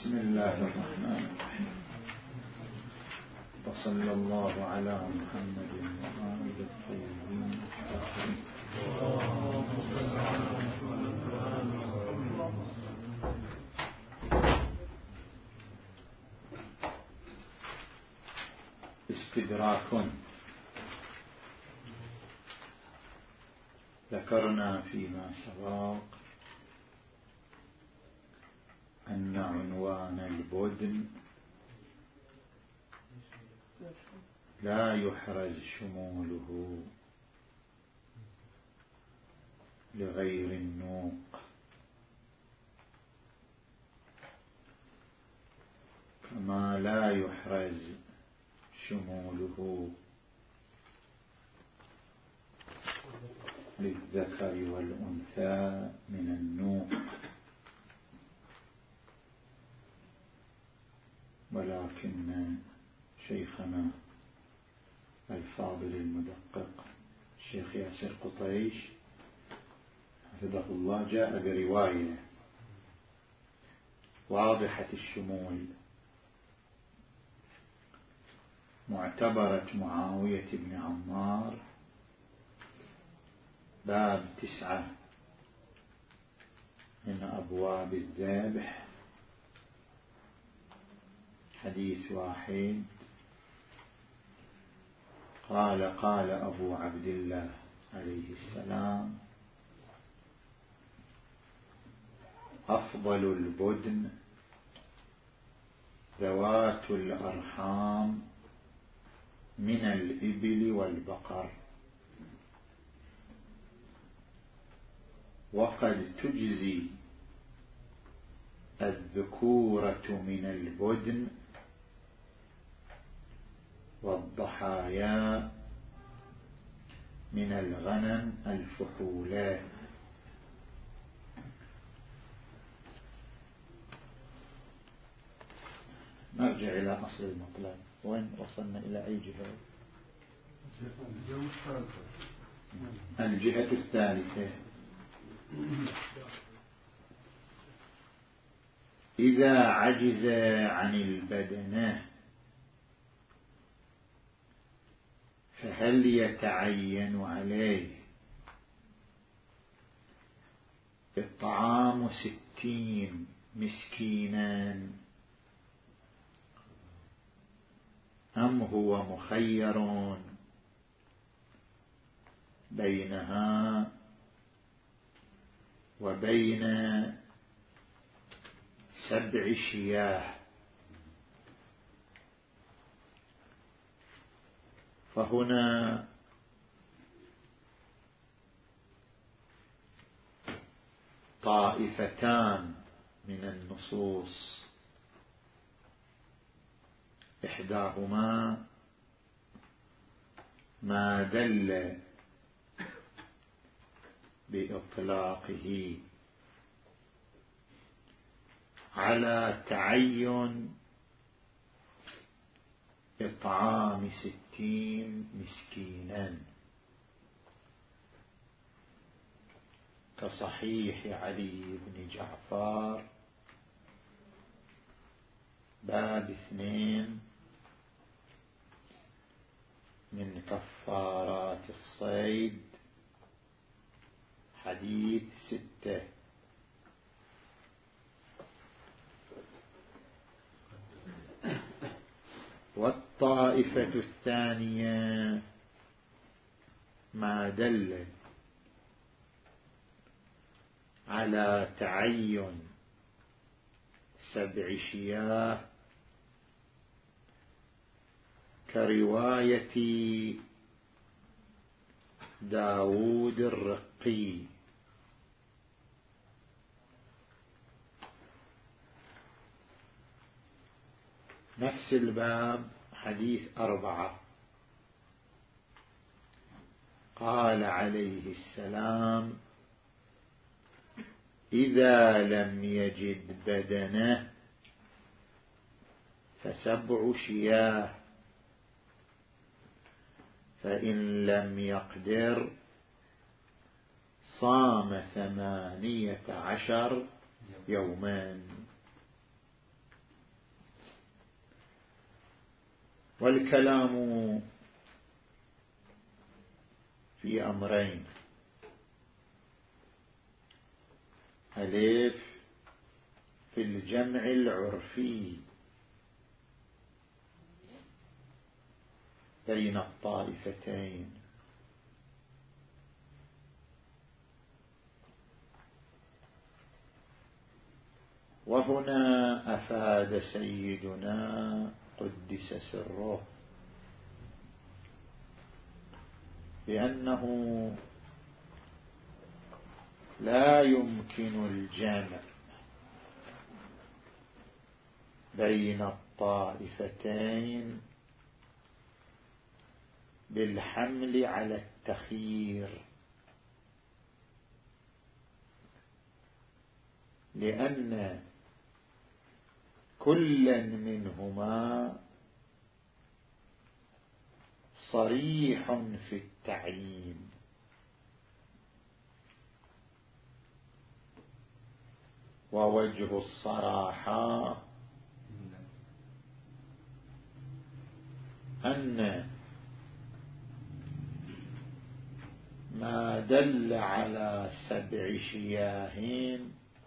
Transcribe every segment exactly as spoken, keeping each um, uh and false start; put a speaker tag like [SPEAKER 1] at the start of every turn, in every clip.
[SPEAKER 1] بسم الله الرحمن الرحيم، وصلى الله على محمد وآله الطيبين الطاهرين. استدراك. ذكرنا فيما سبق أن عنوان البدن لا يحرز شموله لغير النوق، كما لا يحرز شموله للذكر والأنثى من النوق، ولكن شيخنا الفاضل المدقق الشيخ ياسر قطيش حفظه الله جاء برواية واضحة الشمول معتبرة معاوية بن عمار، باب تسعة من أبواب الذبح، حديث واحد. قال قال أبو عبد الله عليه السلام: أفضل البدن ذوات الأرحام من الإبل والبقر، وقد تجزي الذكورة من البدن والضحايا من الغنم الفحولات. نرجع إلى أصل المطلب. وين وصلنا إلى أي جهة؟ الجهة الثالثة. إذا عجز عن البدنة فهل يتعين عليه إطعام ستين مسكينا، أم هو مخير بينها وبين سبع شياه؟ فهنا طائفتان من النصوص، إحداهما ما دل بإطلاقه على تعين إطعام ستين مسكينا، كصحيح علي بن جعفر باب اثنين من كفارات الصيد حديث ستة. والطائفة الثانية ما دل على تعين سبع شياه، كرواية داود الرقي نفس الباب حديث أربعة. قال عليه السلام: إذا لم يجد بدنه فسبع شياه، فإن لم يقدر صام ثمانية عشر يوما. والكلام في أمرين: ألف في الجمع العرفي بين الطائفتين، وهنا أفاد سيدنا قدس سره بأنه لا يمكن الجمع بين الطائفتين بالحمل على التخيير، لأن كلا منهما صريح في التعيين، ووجه الصراحة أن ما دل على سبع شياه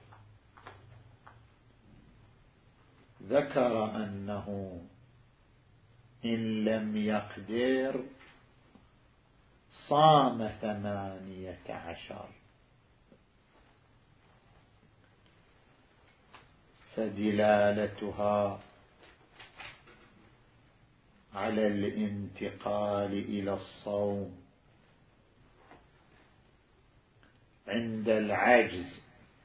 [SPEAKER 1] ذكر أنه إن لم يقدر صام ثمانية عشر، فدلالتها على الانتقال إلى الصوم عند العجز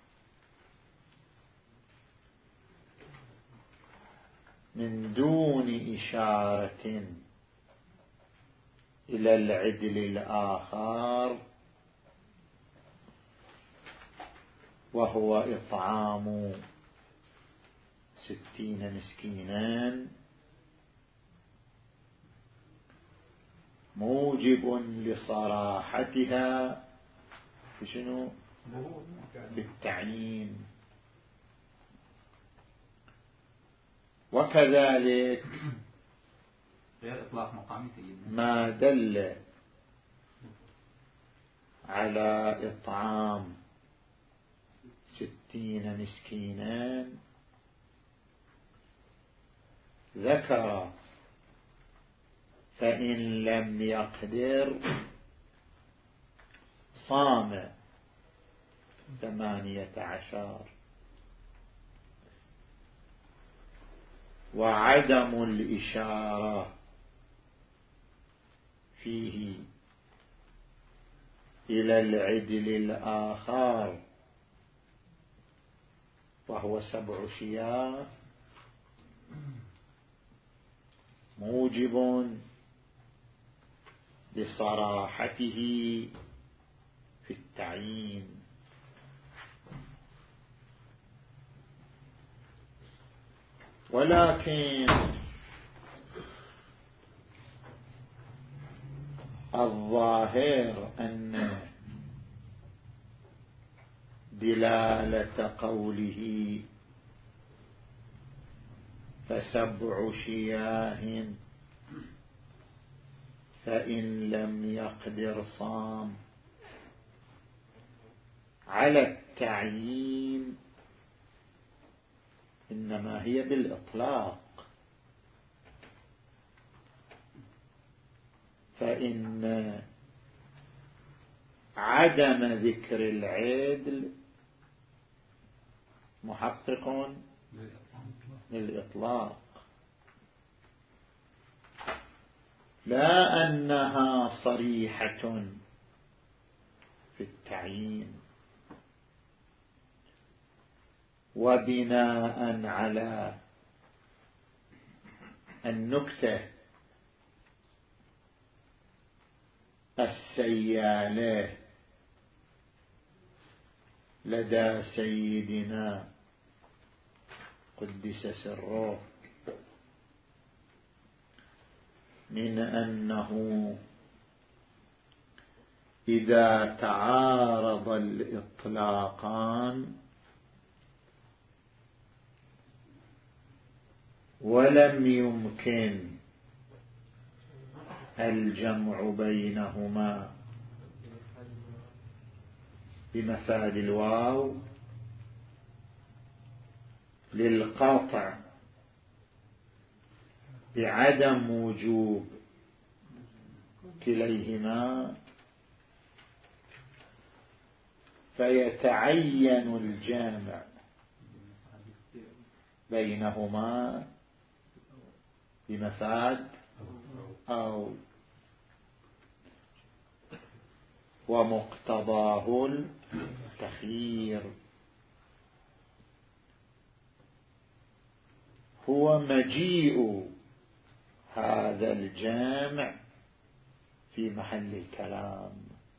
[SPEAKER 1] من دون إشارة إلى العدل الآخر، وهو إطعام ستين مسكينا، موجب لصراحتها بشنو؟ بالتعيين. وكذلك ما دل على إطعام ستين مسكينا ذكر فإن لم يقدر صام ثمانية عشر. وعدم الإشارة فيه إلى العدل الآخر وهو سبع شياه موجب لصراحته في التعيين. ولكن الظاهر أن دلالة قوله فسبع شياه فإن لم يقدر صام على التعيين إنما هي بالإطلاق، فإن عدم ذكر العدل محقق للإطلاق، لا أنها صريحة في التعيين. وبناء على النكتة السيالة لدى سيدنا قدس سره من أنه إذا تعارض الإطلاقان ولم يمكن الجمع بينهما بمفاد الواو للقطع بعدم وجوب كليهما، فيتعين الجامع بينهما بمفاد أو ومقتضاه التخيير هو مجيء هذا الجامع في محل الكلام.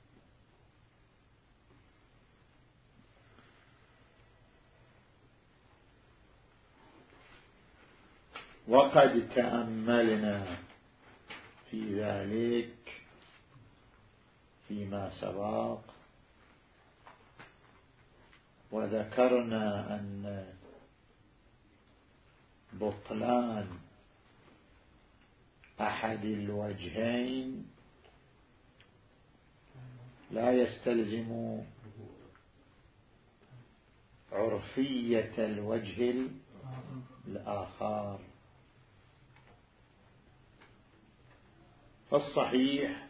[SPEAKER 1] وقد تأملنا في ذلك فيما سبق، وذكرنا أن بطلان أحد الوجهين لا يستلزم عرفية الوجه الآخر. فالصحيح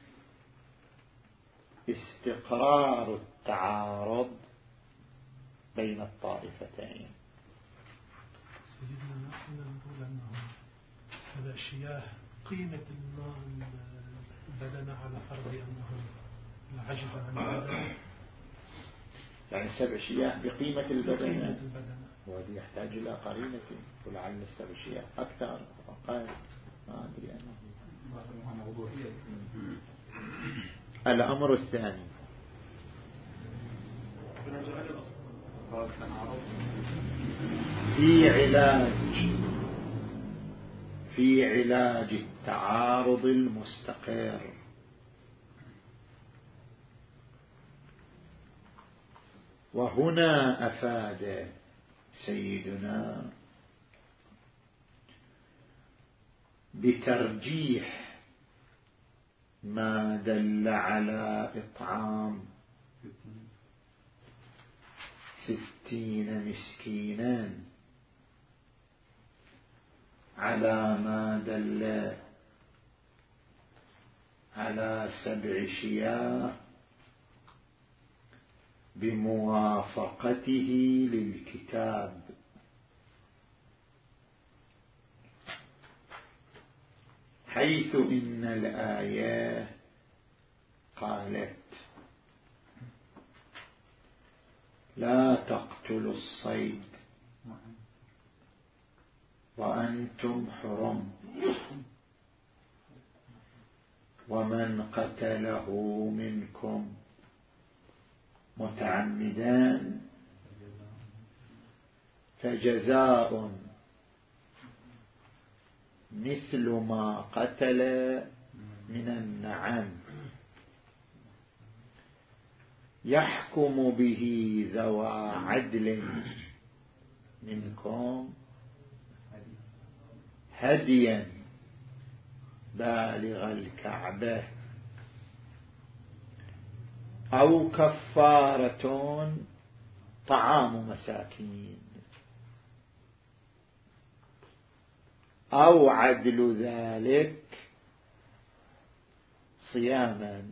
[SPEAKER 1] استقرار التعارض بين الطائفتين.
[SPEAKER 2] سيدنا نحن نقول أنه هذا شياه قيمة البدن على فرض أنه العجز عن البدن،
[SPEAKER 1] يعني سبع شياه بقيمة البدن، وهذا يحتاج إلى قرينة، ولعل السبع شياه أكثر أو أقل، ما أدري أنا. الأمر الثاني في علاج في علاج التعارض المستقر. وهنا أفاد سيدنا بترجيح ما دل على إطعام ستين مسكينا على ما دل على سبع شياه بموافقته للكتاب، حيث إن الآية قالت لا تقتلوا الصيد وأنتم حرم، ومن قتله منكم متعمدا فجزاء مثل ما قتل من النعم يحكم به ذوى عدل منكم هديا بالغ الكعبة أو كفارة طعام مساكين أو عدل ذلك صياما،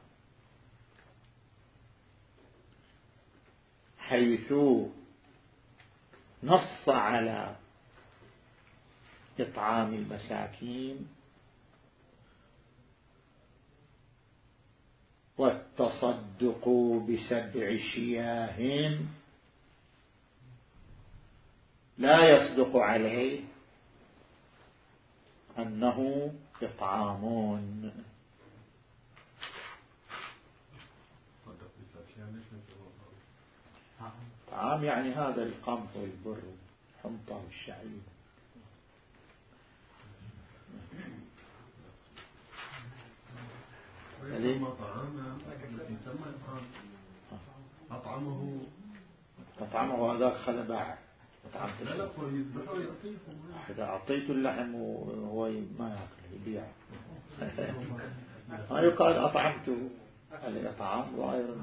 [SPEAKER 1] حيث نص على إطعام المساكين والتصدق بسبع شياه لا يصدق عليه أنه إطعام. طعام يعني هذا القمح والبر والحنطة والشعير.
[SPEAKER 3] أطعمه
[SPEAKER 1] أطعمه هذاك خلباع. إذا أعطيت اللحم وهو ما يأكل يبيع. ما يقال أطعمته. الإطعام ظاهر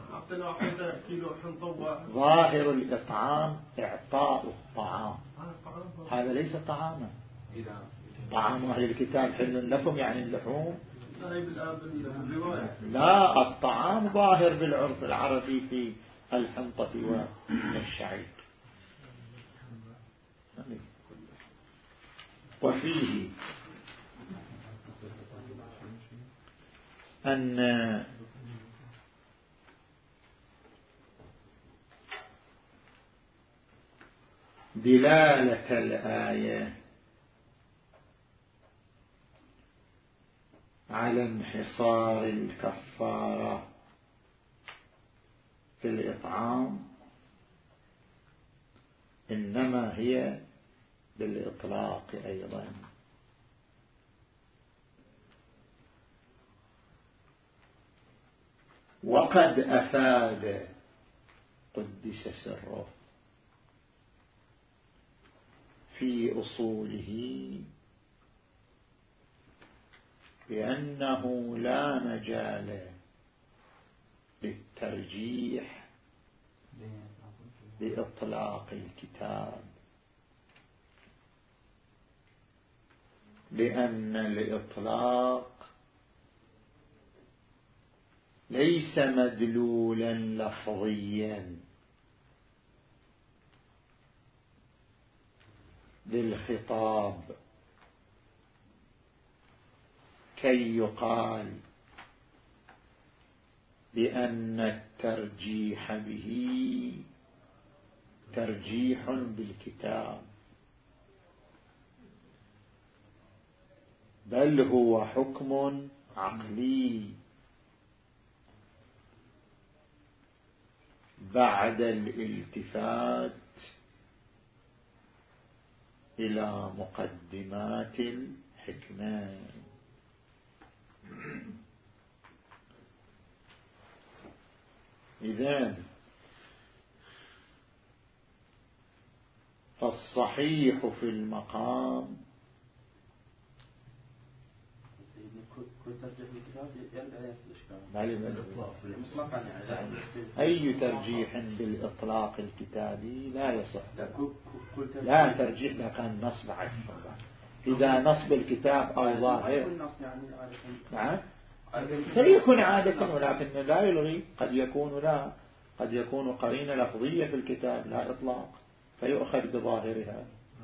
[SPEAKER 1] ظاهر الإطعام إعطاء الطعام، هذا ليس طعاما. طعام أهل الكتاب حل لكم يعني اللحوم، لا، الطعام ظاهر بالعرف العربي في الحنطة والشعير. وفيه أن دلالة الآية على انحصار الكفارة في الإطعام إنما هي بالإطلاق أيضا. وقد أفاد قدس سره في أصوله بأنه لا مجال للترجيح بإطلاق الكتاب، لأن الإطلاق ليس مدلولا لفظيا للخطاب كي يقال بأن الترجيح به ترجيح بالكتاب، بل هو حكم عقلي بعد الالتفات إلى مقدمات الحكمة. إذن فالصحيح في المقام أي ترجيح بالإطلاق الكتابي لا يصح، لا ترجيح إذا كان نصب على إذا نصب الكتاب أو ظاهر نعم فيكون عادة، ولكن لا يلغي، قد يكون لا قد يكون قرينة لفظية في الكتاب لا إطلاق فيؤخذ بظاهرها.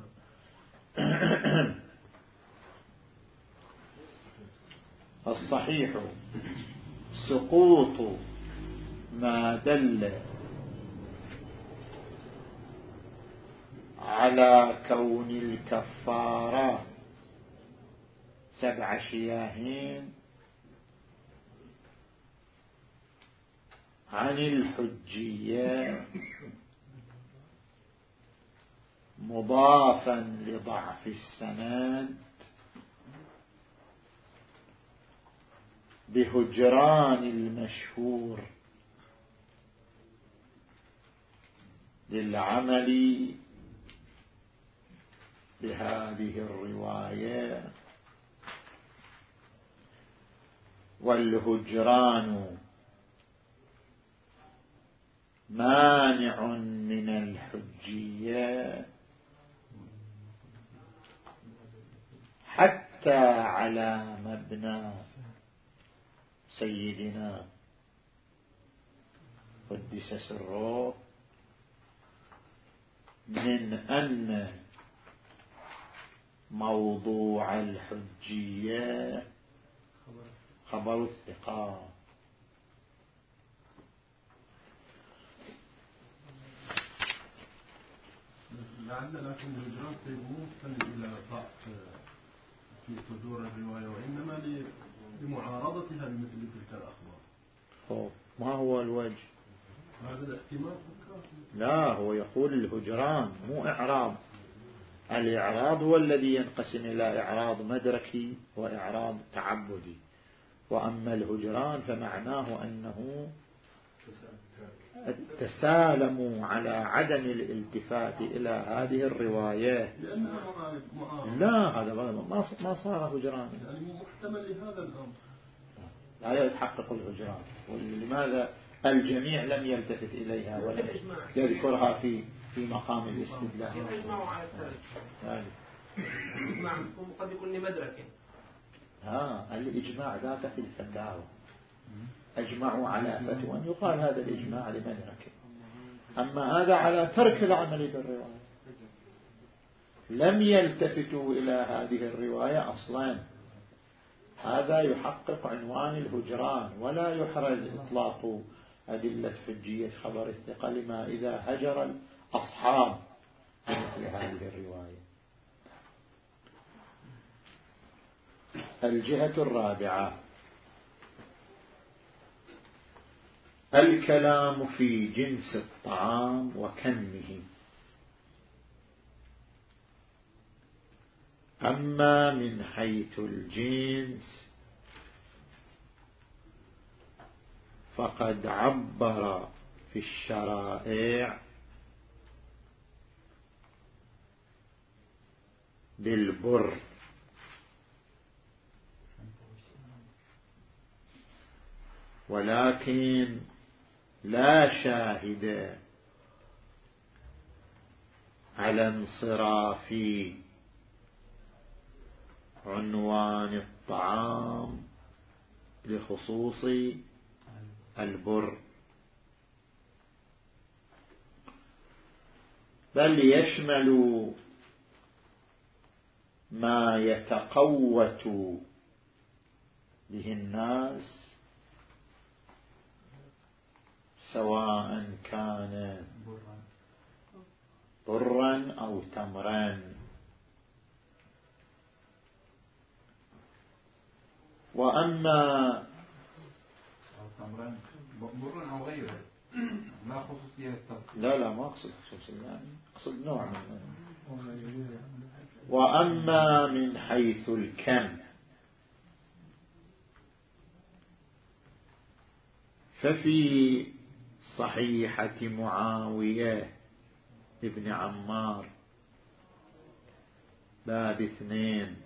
[SPEAKER 1] الصحيح سقوط ما دل على كون الكفارة سبع شياهين عن الحجية مضافا لضعف السند بهجران المشهور للعمل بهذه الرواية، والهجران مانع من الحجية حتى على مبنى سيدنا قدس سره من أن موضوع الحجية خبر الثقة.
[SPEAKER 3] لعل لكن الهجران سيكون إلى ضعف في صدور الرواية، وإنما لمعارضتها بمثل تلك الأخبار.
[SPEAKER 1] ما هو الوجه؟
[SPEAKER 3] هذا الاحتمال.
[SPEAKER 1] لا، هو يقول الهجران مو إعراض. الإعراض هو الذي ينقسم إلى إعراض مدركي وإعراض تعبدي، وأما الهجران فمعناه أنه تسالموا على عدم الالتفات إلى هذه الرواية. لا هذا ما صار هجران،
[SPEAKER 3] يعني محتمل لهذا الأمر
[SPEAKER 1] لا يتحقق الهجران. ولماذا الجميع لم يلتفت إليها ولا يذكرها في في مقام الاستدلال؟
[SPEAKER 4] يجمعوا على الثالث الإجماع قد يكون لمدرك.
[SPEAKER 1] ها الإجماع ذاك في الفتاوى أجمعوا على فتوى يقال هذا الإجماع لمدرك، أما هذا على ترك العمل بالرواية. لم يلتفتوا إلى هذه الرواية أصلا، هذا يحقق عنوان الهجران، ولا يحرز إطلاق أدلة حجية خبر الثقة لما إذا هجر الأصحاب مثل هذه الرواية. الجهة الرابعة الكلام في جنس الطعام وكمه. أما من حيث الجنس فقد عبر في الشرائع بالبر، ولكن لا شاهد على انصراف عنوان الطعام لخصوص البر، بل يشمل ما يتقوت به الناس سواء كان برا أو تمرا. وأما
[SPEAKER 5] تمرا برا أو غيره لا خصوصية التفصيل.
[SPEAKER 1] لا لا ما أقصد خصوصية، يعني أقصد نوع من. وأما من حيث الكم ففي صحيحة معاوية ابن عمار باب اثنين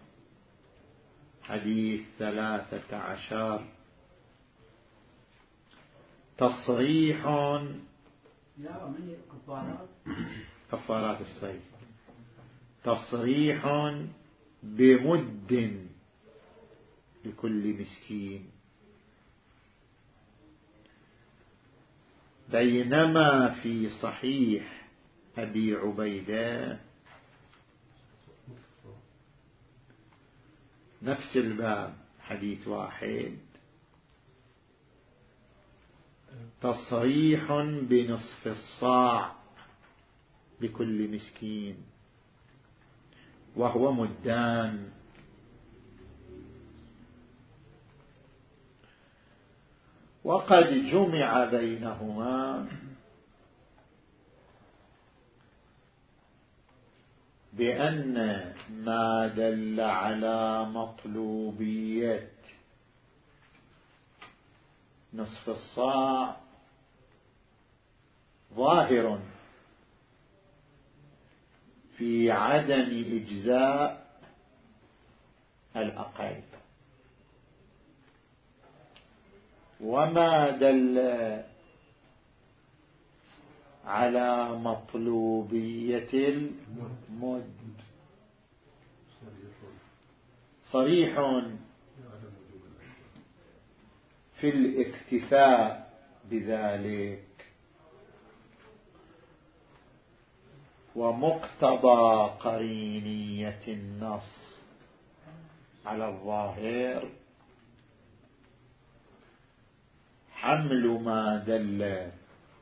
[SPEAKER 1] حديث ثلاثة عشر تصريح كفارات الصيد، تصريح بمد لكل مسكين، بينما في صحيح أبي عبيدة نفس الباب حديث واحد تصريح بنصف الصاع لكل مسكين وهو مدان. وقد جمع بينهما بأن ما دل على مطلوبية نصف الصاع ظاهر في عدم إجزاء الأقل، وما دل على مطلوبية المد صريح في الاكتفاء بذلك، ومقتضى قرينية النص على الظاهر حمل ما دل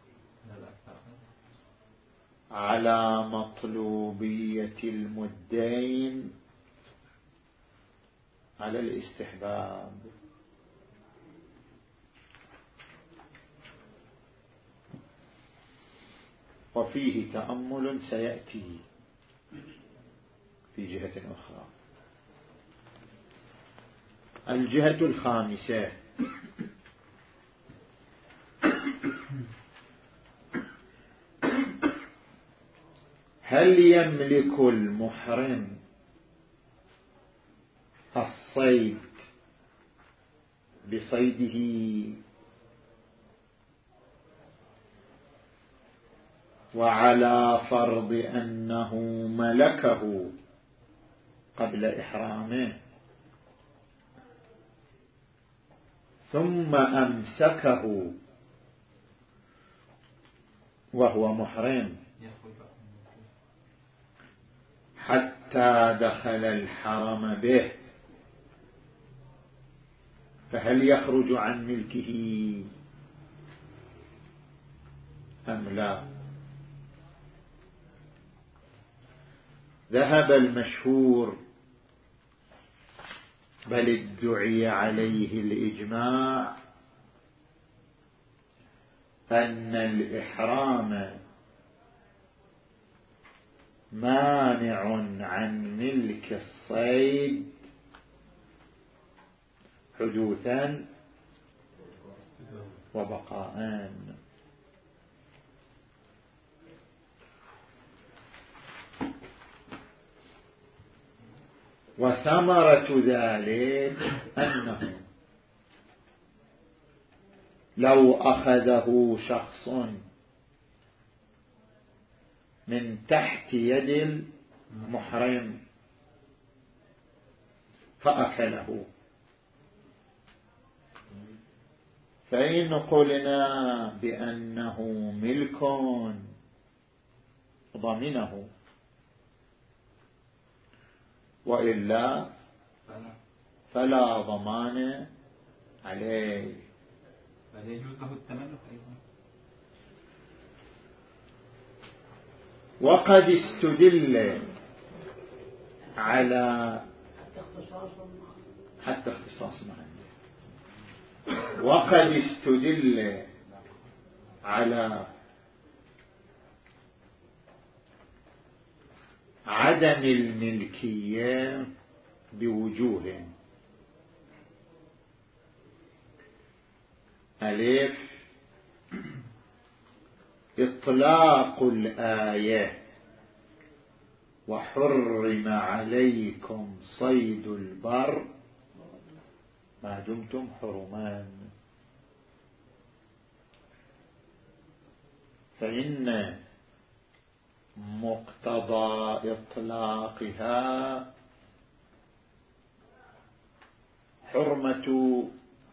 [SPEAKER 1] على مطلوبية المدين على الاستحباب. وفيه تأمل سيأتي في جهة أخرى. الجهة الخامسة يملك المحرم الصيد بصيده وعلى فرض أنه ملكه قبل إحرامه ثم أمسكه وهو محرم حتى دخل الحرم به، فهل يخرج عن ملكه أم لا؟ ذهب المشهور بل ادعي عليه الإجماع أن الإحرام مانع عن ملك الصيد حدوثا وبقاء. وثمرة ذلك أنه لو أخذه شخص من تحت يد المحرم فأكله، فإن قلنا بأنه ملك ضمنه، وإلا فلا ضمان عليه.
[SPEAKER 5] فلا يجوز له التملك أيضا.
[SPEAKER 1] وقد استدل على حتى اختصاص معنى، وقد استدل على عدم الملكية بوجوه: ألف إطلاق الآية وحرم عليكم صيد البر ما دمتم حرمان، فإن مقتضى إطلاقها حرمة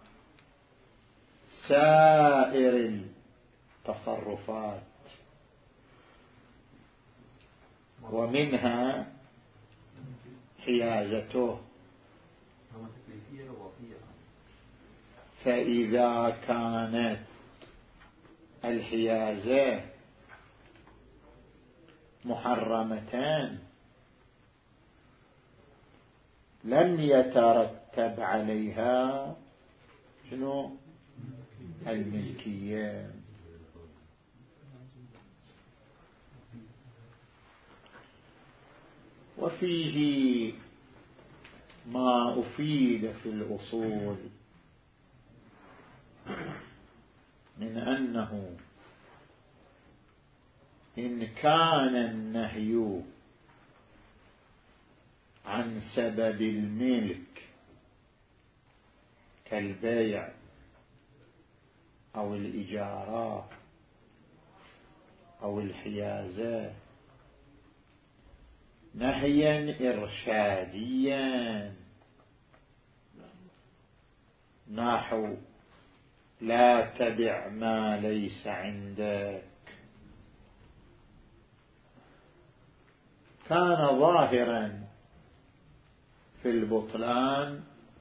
[SPEAKER 1] سائر التصرفات، ومنها حيازته. فإذا كانت الحيازة محرمتان لم يترتب عليها شنو؟ الملكية. وفيه ما أفيد في الأصول من أنه إن كان النهي عن سبب الملك كالبيع أو الإجارة أو الحيازة نهيا إرشاديا نحو لا تبع ما ليس عندك، كان ظاهرا في البطلان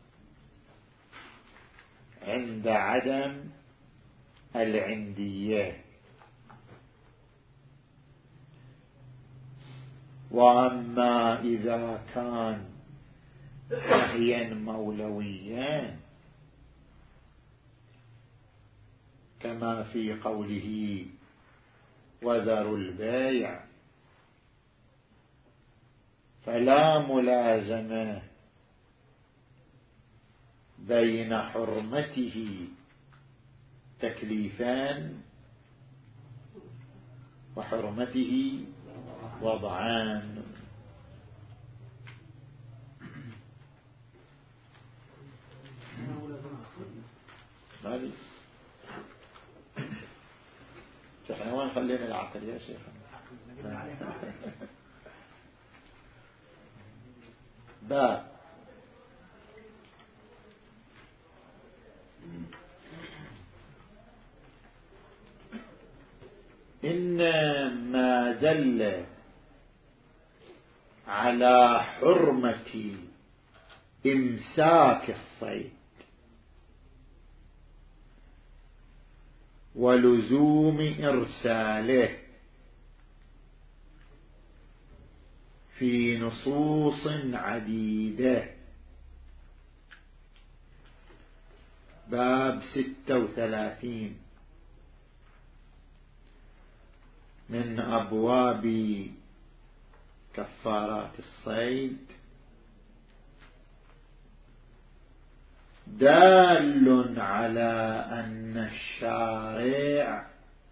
[SPEAKER 1] عند عدم العندية. وأما إذا كان نهيا مولويا كما في قوله وذروا البيع، فلا ملازمة بين حرمته تكليفان وحرمته وضعان. مالي شيخنا وين خلينا العقل يا شيخنا؟ باب إنما دل على حرمة إمساك الصيد ولزوم إرساله في نصوص عديدة. باب ستة وثلاثين من أبواب كفارات الصيد دال على أن الشارع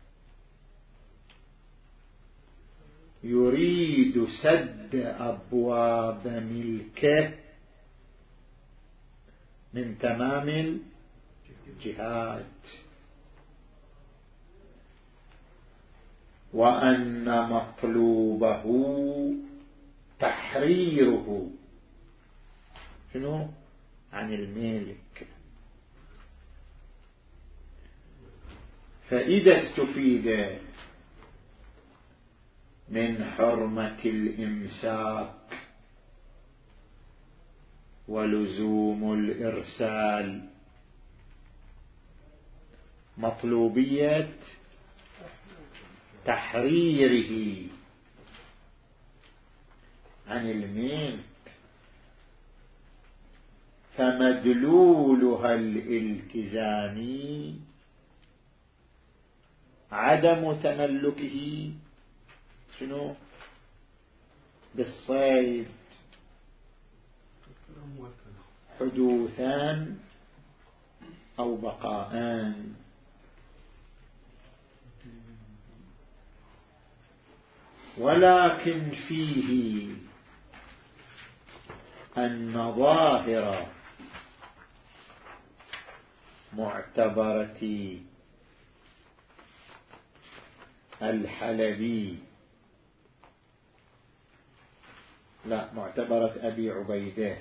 [SPEAKER 1] يريد سد أبواب ملكه من تمام الجهاد، وأن مطلوبه تحريره شنو عن الملك. فإذا استفيد من حرمة الإمساك ولزوم الإرسال مطلوبية تحريره عن الملك، فمدلولها الالتزامي عدم تملكه شنو بالصيد حدوثان أو بقاءان. ولكن فيه أن ظاهر معتبرة الحلبي لا معتبرة أبي عبيدة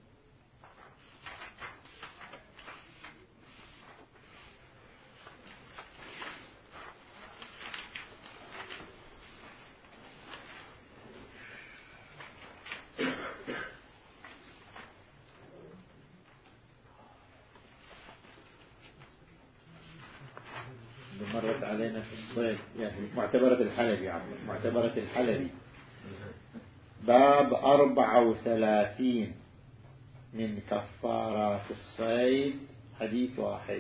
[SPEAKER 1] مرت علينا في الصيد يعني معتبرة الحلبي عم. معتبرة الحلبي باب أربعة وثلاثين من كفارات الصيد حديث واحد.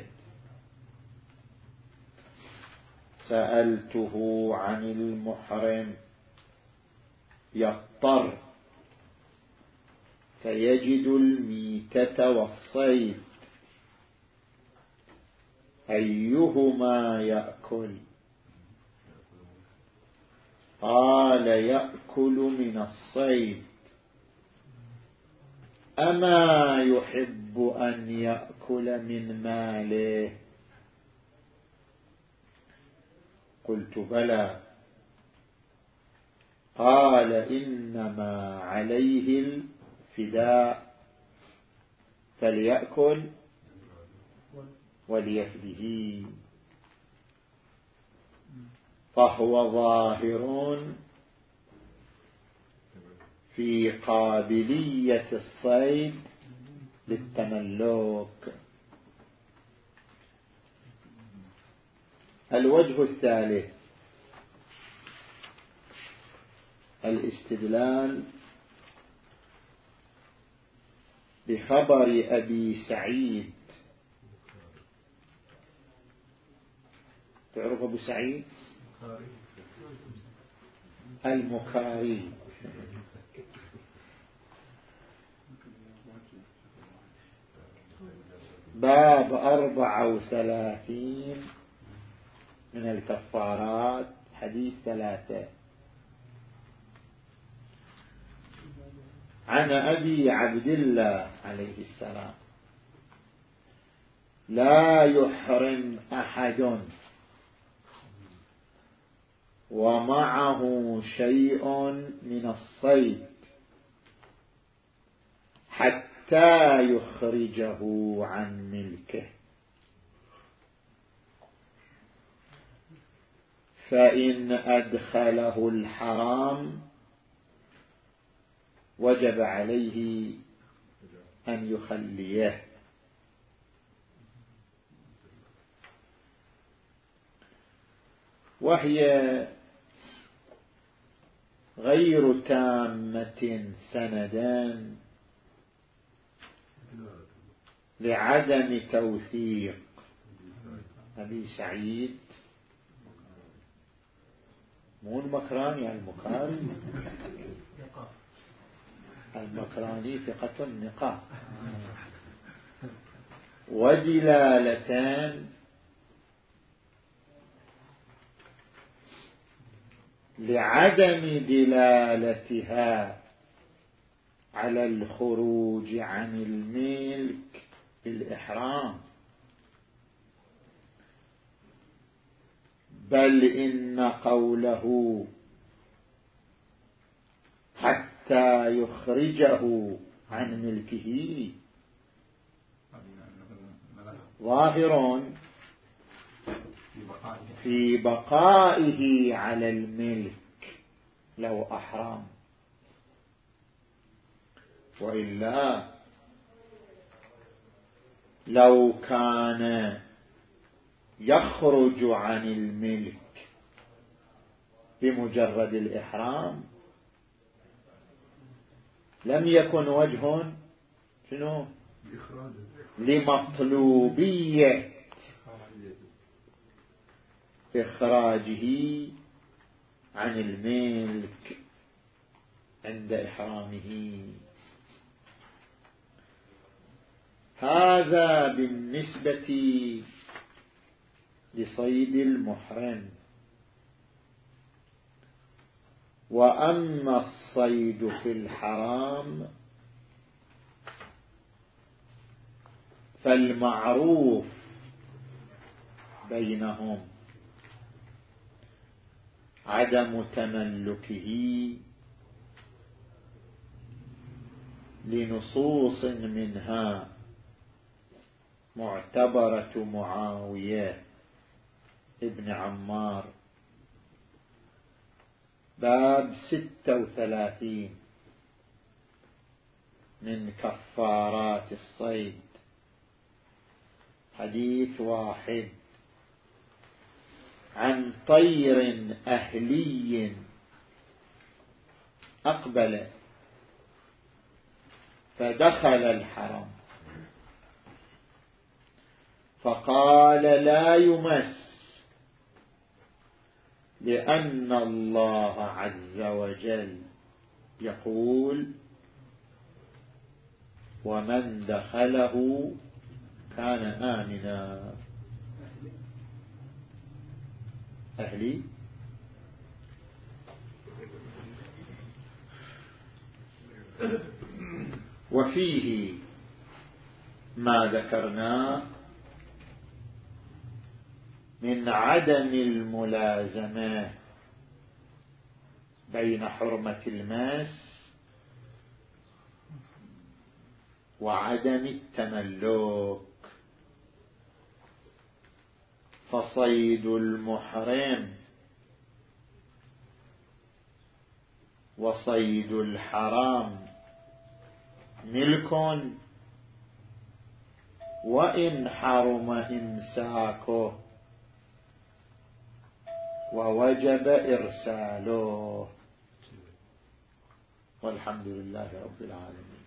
[SPEAKER 1] سألته عن المحرم يضطر فيجد الميتة والصيد أيهما يأكل؟ قال يأكل من الصيد. أما يحب أن يأكل من ماله؟ قلت بلى. قال إنما عليه الفداء فليأكل وليفده. فهو ظاهر في قابلية الصيد للتملك. الوجه الثالث الاستدلال بخبر أبي سعيد. تعرف أبو سعيد المكاري باب أربعة وثلاثين من الكفارات حديث ثلاثة. عن أبي عبد الله عليه السلام: لا يحرم أحد ومعه شيء من الصيد حتى يخرجه عن ملكه، فإن أدخله الحرام وجب عليه أن يخليه. وهي غير تامة سندان لعدم توثيق أبي سعيد، مو المكراني، المكاري المكراني ثقة النقاء، ودلالتان لعدم دلالتها على الخروج عن الملك بالإحرام، بل إن قوله حتى يخرجه عن ملكه ظاهر في بقائه على الملك لو أحرم، وإلا لو كان يخرج عن الملك بمجرد الإحرام لم يكن وجه شنو لمطلوبية إخراجه عن الملك عند إحرامه. هذا بالنسبة لصيد المحرم. وأما الصيد في الحرام فالمعروف بينهم عدم تملكه لنصوص منها معتبرة معاوية ابن عمار باب ستة وثلاثين من كفارات الصيد، حديث واحد: عن طير أهلي أقبل فدخل الحرم فقال لا يمس، لأن الله عز وجل يقول: ومن دخله كان آمنا. أهلي وفيه ما ذكرنا من عدم الملازمة بين حرمة المس وعدم التملك. فصيد المحرم وصيد الحرام ملك، وإن حرم إمساكه ووجب إرساله. والحمد لله رب العالمين.